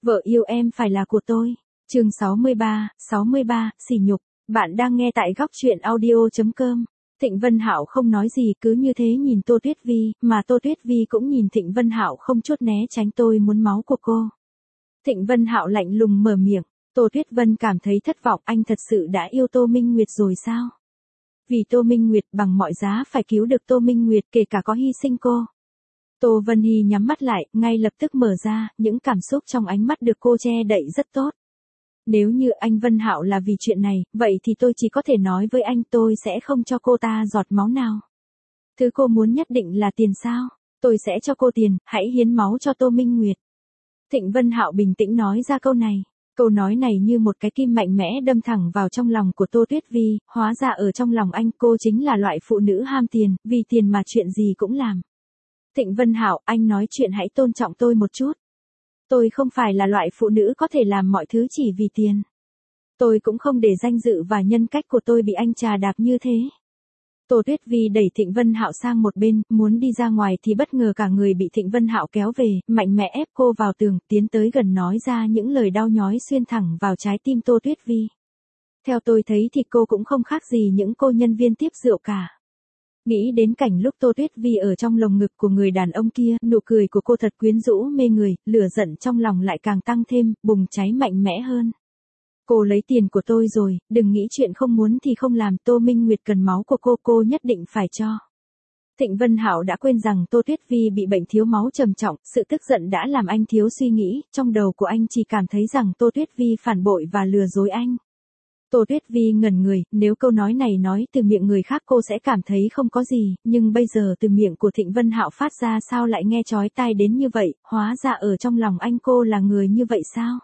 Vợ yêu em phải là của tôi. Chương 63, sỉ nhục. Bạn đang nghe tại góc truyện audio.com. Thịnh Vân Hạo không nói gì, cứ như thế nhìn Tô Tuyết Vi, mà Tô Tuyết Vi cũng nhìn Thịnh Vân Hạo không chút né tránh. Tôi muốn máu của cô. Thịnh Vân Hạo lạnh lùng mở miệng. Tô Tuyết Vân cảm thấy thất vọng, anh thật sự đã yêu Tô Minh Nguyệt rồi sao? Vì Tô Minh Nguyệt bằng mọi giá phải cứu được Tô Minh Nguyệt, kể cả có hy sinh cô. Tô Vân Hy nhắm mắt lại, ngay lập tức mở ra, những cảm xúc trong ánh mắt được cô che đậy rất tốt. Nếu như anh Vân Hạo là vì chuyện này, vậy thì tôi chỉ có thể nói với anh tôi sẽ không cho cô ta giọt máu nào. Thứ cô muốn nhất định là tiền sao? Tôi sẽ cho cô tiền, hãy hiến máu cho Tô Minh Nguyệt. Thịnh Vân Hạo bình tĩnh nói ra câu này. Câu nói này như một cái kim mạnh mẽ đâm thẳng vào trong lòng của Tô Tuyết Vi, hóa ra ở trong lòng anh cô chính là loại phụ nữ ham tiền, vì tiền mà chuyện gì cũng làm. Thịnh Vân Hạo, anh nói chuyện hãy tôn trọng tôi một chút. Tôi không phải là loại phụ nữ có thể làm mọi thứ chỉ vì tiền. Tôi cũng không để danh dự và nhân cách của tôi bị anh trà đạp như thế. Tô Tuyết Vi đẩy Thịnh Vân Hạo sang một bên, muốn đi ra ngoài thì bất ngờ cả người bị Thịnh Vân Hạo kéo về, mạnh mẽ ép cô vào tường, tiến tới gần nói ra những lời đau nhói xuyên thẳng vào trái tim Tô Tuyết Vi. Theo tôi thấy thì cô cũng không khác gì những cô nhân viên tiếp rượu cả. Nghĩ đến cảnh lúc Tô Tuyết Vi ở trong lồng ngực của người đàn ông kia, nụ cười của cô thật quyến rũ mê người, lửa giận trong lòng lại càng tăng thêm, bùng cháy mạnh mẽ hơn. Cô lấy tiền của tôi rồi, đừng nghĩ chuyện không muốn thì không làm, Tô Minh Nguyệt cần máu của cô nhất định phải cho. Thịnh Vân Hạo đã quên rằng Tô Tuyết Vi bị bệnh thiếu máu trầm trọng, sự tức giận đã làm anh thiếu suy nghĩ, trong đầu của anh chỉ cảm thấy rằng Tô Tuyết Vi phản bội và lừa dối anh. Tô Tuyết Vi ngẩn người, nếu câu nói này nói từ miệng người khác cô sẽ cảm thấy không có gì, nhưng bây giờ từ miệng của Thịnh Vân Hạo phát ra sao lại nghe chói tai đến như vậy, hóa ra ở trong lòng anh cô là người như vậy sao?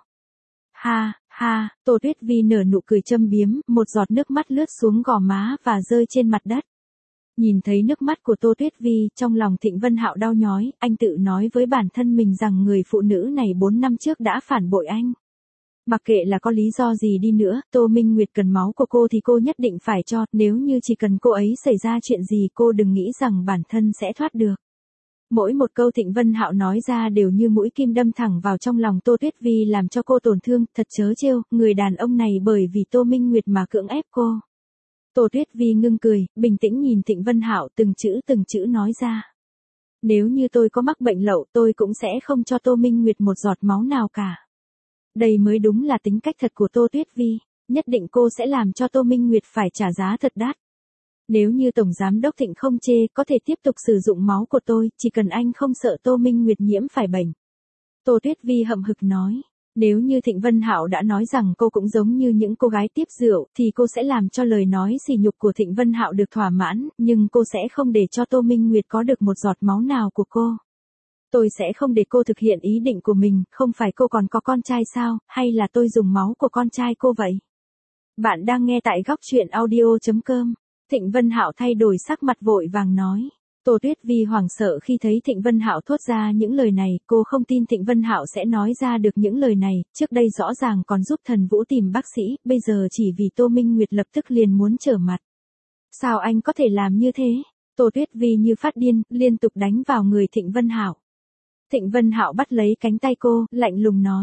Ha, Tô Tuyết Vi nở nụ cười châm biếm, một giọt nước mắt lướt xuống gò má và rơi trên mặt đất. Nhìn thấy nước mắt của Tô Tuyết Vi, trong lòng Thịnh Vân Hạo đau nhói, anh tự nói với bản thân mình rằng người phụ nữ này 4 năm trước đã phản bội anh. Mặc kệ là có lý do gì đi nữa, Tô Minh Nguyệt cần máu của cô thì cô nhất định phải cho, nếu như chỉ cần cô ấy xảy ra chuyện gì cô đừng nghĩ rằng bản thân sẽ thoát được. Mỗi một câu Thịnh Vân Hạo nói ra đều như mũi kim đâm thẳng vào trong lòng Tô Tuyết Vi làm cho cô tổn thương, thật trớ trêu, người đàn ông này bởi vì Tô Minh Nguyệt mà cưỡng ép cô. Tô Tuyết Vi ngưng cười, bình tĩnh nhìn Thịnh Vân Hạo từng chữ nói ra. Nếu như tôi có mắc bệnh lậu tôi cũng sẽ không cho Tô Minh Nguyệt một giọt máu nào cả. Đây mới đúng là tính cách thật của Tô Tuyết Vi, nhất định cô sẽ làm cho Tô Minh Nguyệt phải trả giá thật đắt. Nếu như Tổng Giám Đốc Thịnh không chê, có thể tiếp tục sử dụng máu của tôi, chỉ cần anh không sợ Tô Minh Nguyệt nhiễm phải bệnh. Tô Tuyết Vi hậm hực nói, nếu như Thịnh Vân Hạo đã nói rằng cô cũng giống như những cô gái tiếp rượu, thì cô sẽ làm cho lời nói sỉ nhục của Thịnh Vân Hạo được thỏa mãn, nhưng cô sẽ không để cho Tô Minh Nguyệt có được một giọt máu nào của cô. Tôi sẽ không để cô thực hiện ý định của mình, không phải cô còn có con trai sao, hay là tôi dùng máu của con trai cô vậy? Bạn đang nghe tại góc truyện audio.com. Thịnh Vân Hạo thay đổi sắc mặt vội vàng nói. Tô Tuyết Vi hoảng sợ khi thấy Thịnh Vân Hạo thốt ra những lời này, cô không tin Thịnh Vân Hạo sẽ nói ra được những lời này, trước đây rõ ràng còn giúp Thần Vũ tìm bác sĩ, bây giờ chỉ vì Tô Minh Nguyệt lập tức liền muốn trở mặt. Sao anh có thể làm như thế? Tô Tuyết Vi như phát điên, liên tục đánh vào người Thịnh Vân Hạo. Thịnh Vân Hạo bắt lấy cánh tay cô, lạnh lùng nói.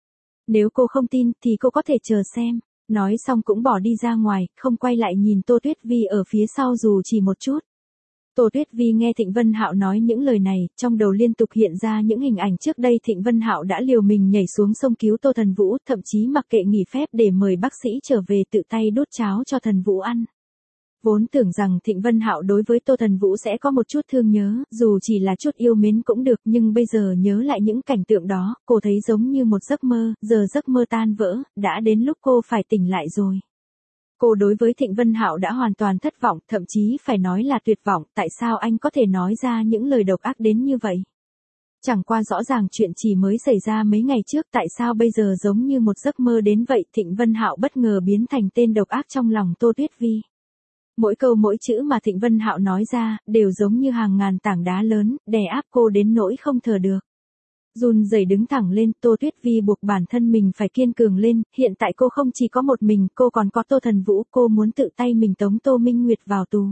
Nếu cô không tin thì cô có thể chờ xem. Nói xong cũng bỏ đi ra ngoài, không quay lại nhìn Tô Tuyết Vi ở phía sau dù chỉ một chút. Tô Tuyết Vi nghe Thịnh Vân Hạo nói những lời này, trong đầu liên tục hiện ra những hình ảnh trước đây Thịnh Vân Hạo đã liều mình nhảy xuống sông cứu Tô Thần Vũ, thậm chí mặc kệ nghỉ phép để mời bác sĩ trở về tự tay đốt cháo cho Thần Vũ ăn. Vốn tưởng rằng Thịnh Vân Hạo đối với Tô Thần Vũ sẽ có một chút thương nhớ, dù chỉ là chút yêu mến cũng được, nhưng bây giờ nhớ lại những cảnh tượng đó, cô thấy giống như một giấc mơ, giờ giấc mơ tan vỡ, đã đến lúc cô phải tỉnh lại rồi. Cô đối với Thịnh Vân Hạo đã hoàn toàn thất vọng, thậm chí phải nói là tuyệt vọng, tại sao anh có thể nói ra những lời độc ác đến như vậy? Chẳng qua rõ ràng chuyện chỉ mới xảy ra mấy ngày trước, tại sao bây giờ giống như một giấc mơ đến vậy? Thịnh Vân Hạo bất ngờ biến thành tên độc ác trong lòng Tô Tuyết Vi. Mỗi câu mỗi chữ mà Thịnh Vân Hạo nói ra, đều giống như hàng ngàn tảng đá lớn, đè áp cô đến nỗi không thở được. Run rẩy đứng thẳng lên, Tô Tuyết Vi buộc bản thân mình phải kiên cường lên, hiện tại cô không chỉ có một mình, cô còn có Tô Thần Vũ, cô muốn tự tay mình tống Tô Minh Nguyệt vào tù.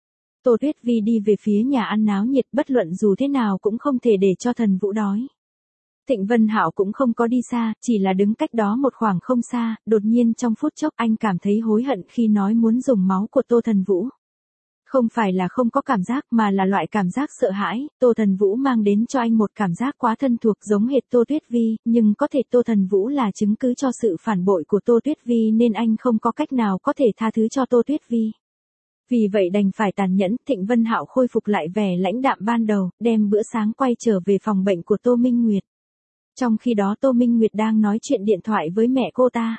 Tô Tuyết Vi đi về phía nhà ăn náo nhiệt, bất luận dù thế nào cũng không thể để cho Thần Vũ đói. Thịnh Vân Hạo cũng không có đi xa, chỉ là đứng cách đó một khoảng không xa, đột nhiên trong phút chốc anh cảm thấy hối hận khi nói muốn dùng máu của Tô Thần Vũ. Không phải là không có cảm giác mà là loại cảm giác sợ hãi, Tô Thần Vũ mang đến cho anh một cảm giác quá thân thuộc giống hệt Tô Tuyết Vi, nhưng có thể Tô Thần Vũ là chứng cứ cho sự phản bội của Tô Tuyết Vi nên anh không có cách nào có thể tha thứ cho Tô Tuyết Vi. Vì vậy đành phải tàn nhẫn, Thịnh Vân Hạo khôi phục lại vẻ lãnh đạm ban đầu, đem bữa sáng quay trở về phòng bệnh của Tô Minh Nguyệt. Trong khi đó Tô Minh Nguyệt đang nói chuyện điện thoại với mẹ cô ta.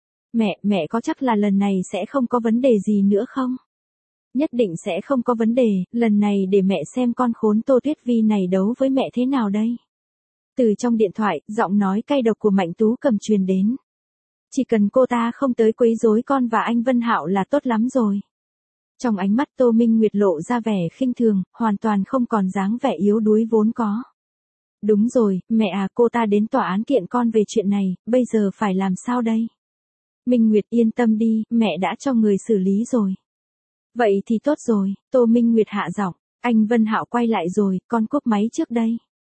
Mẹ có chắc là lần này sẽ không có vấn đề gì nữa không? Nhất định sẽ không có vấn đề, lần này để mẹ xem con khốn Tô Tuyết Vi này đấu với mẹ thế nào đây. Từ trong điện thoại, giọng nói cay độc của Mạnh Tú Cầm truyền đến. Chỉ cần cô ta không tới quấy rối con và anh Vân Hạo là tốt lắm rồi. Trong ánh mắt Tô Minh Nguyệt lộ ra vẻ khinh thường, hoàn toàn không còn dáng vẻ yếu đuối vốn có. Đúng rồi, mẹ à, cô ta đến tòa án kiện con về chuyện này, bây giờ phải làm sao đây? Minh Nguyệt yên tâm đi, mẹ đã cho người xử lý rồi. Vậy thì tốt rồi, Tô Minh Nguyệt hạ giọng, anh Vân Hạo quay lại rồi, con cúp máy trước đây.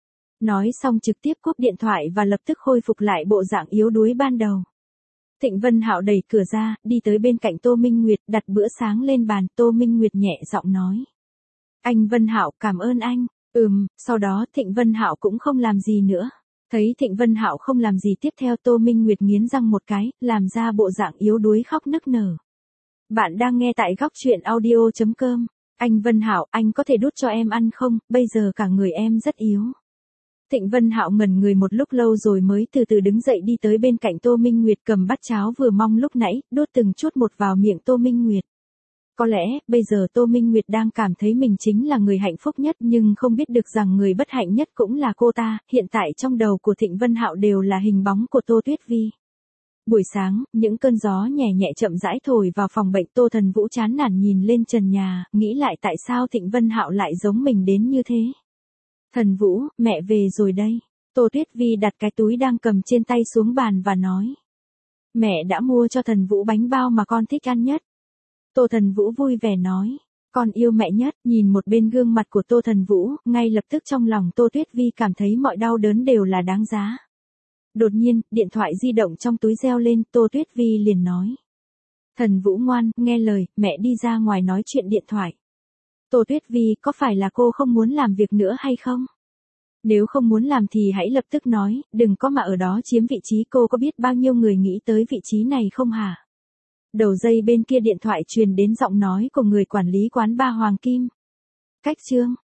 Nói xong trực tiếp cúp điện thoại và lập tức khôi phục lại bộ dạng yếu đuối ban đầu. Thịnh Vân Hạo đẩy cửa ra, đi tới bên cạnh Tô Minh Nguyệt, đặt bữa sáng lên bàn, Tô Minh Nguyệt nhẹ giọng nói. Anh Vân Hạo, cảm ơn anh. Sau đó Thịnh Vân Hạo cũng không làm gì nữa. Thấy Thịnh Vân Hạo không làm gì tiếp theo Tô Minh Nguyệt nghiến răng một cái, làm ra bộ dạng yếu đuối khóc nức nở. Bạn đang nghe tại góc truyện audio.com. Anh Vân Hạo, anh có thể đút cho em ăn không, bây giờ cả người em rất yếu. Thịnh Vân Hạo ngẩn người một lúc lâu rồi mới từ từ đứng dậy đi tới bên cạnh Tô Minh Nguyệt cầm bát cháo vừa mong lúc nãy, đút từng chút một vào miệng Tô Minh Nguyệt. Có lẽ, bây giờ Tô Minh Nguyệt đang cảm thấy mình chính là người hạnh phúc nhất nhưng không biết được rằng người bất hạnh nhất cũng là cô ta, hiện tại trong đầu của Thịnh Vân Hạo đều là hình bóng của Tô Tuyết Vi. Buổi sáng, những cơn gió nhẹ nhẹ chậm rãi thổi vào phòng bệnh Tô Thần Vũ chán nản nhìn lên trần nhà, nghĩ lại tại sao Thịnh Vân Hạo lại giống mình đến như thế. Thần Vũ, mẹ về rồi đây. Tô Tuyết Vi đặt cái túi đang cầm trên tay xuống bàn và nói. Mẹ đã mua cho Thần Vũ bánh bao mà con thích ăn nhất. Tô Thần Vũ vui vẻ nói. Con yêu mẹ nhất, nhìn một bên gương mặt của Tô Thần Vũ, ngay lập tức trong lòng Tô Tuyết Vi cảm thấy mọi đau đớn đều là đáng giá. Đột nhiên, điện thoại di động trong túi reo lên, Tô Tuyết Vi liền nói. Thần Vũ ngoan, nghe lời, mẹ đi ra ngoài nói chuyện điện thoại. Tô Tuyết Vi, có phải là cô không muốn làm việc nữa hay không? Nếu không muốn làm thì hãy lập tức nói, đừng có mà ở đó chiếm vị trí, cô có biết bao nhiêu người nghĩ tới vị trí này không hả? Đầu dây bên kia điện thoại truyền đến giọng nói của người quản lý quán ba Hoàng Kim. Cách chương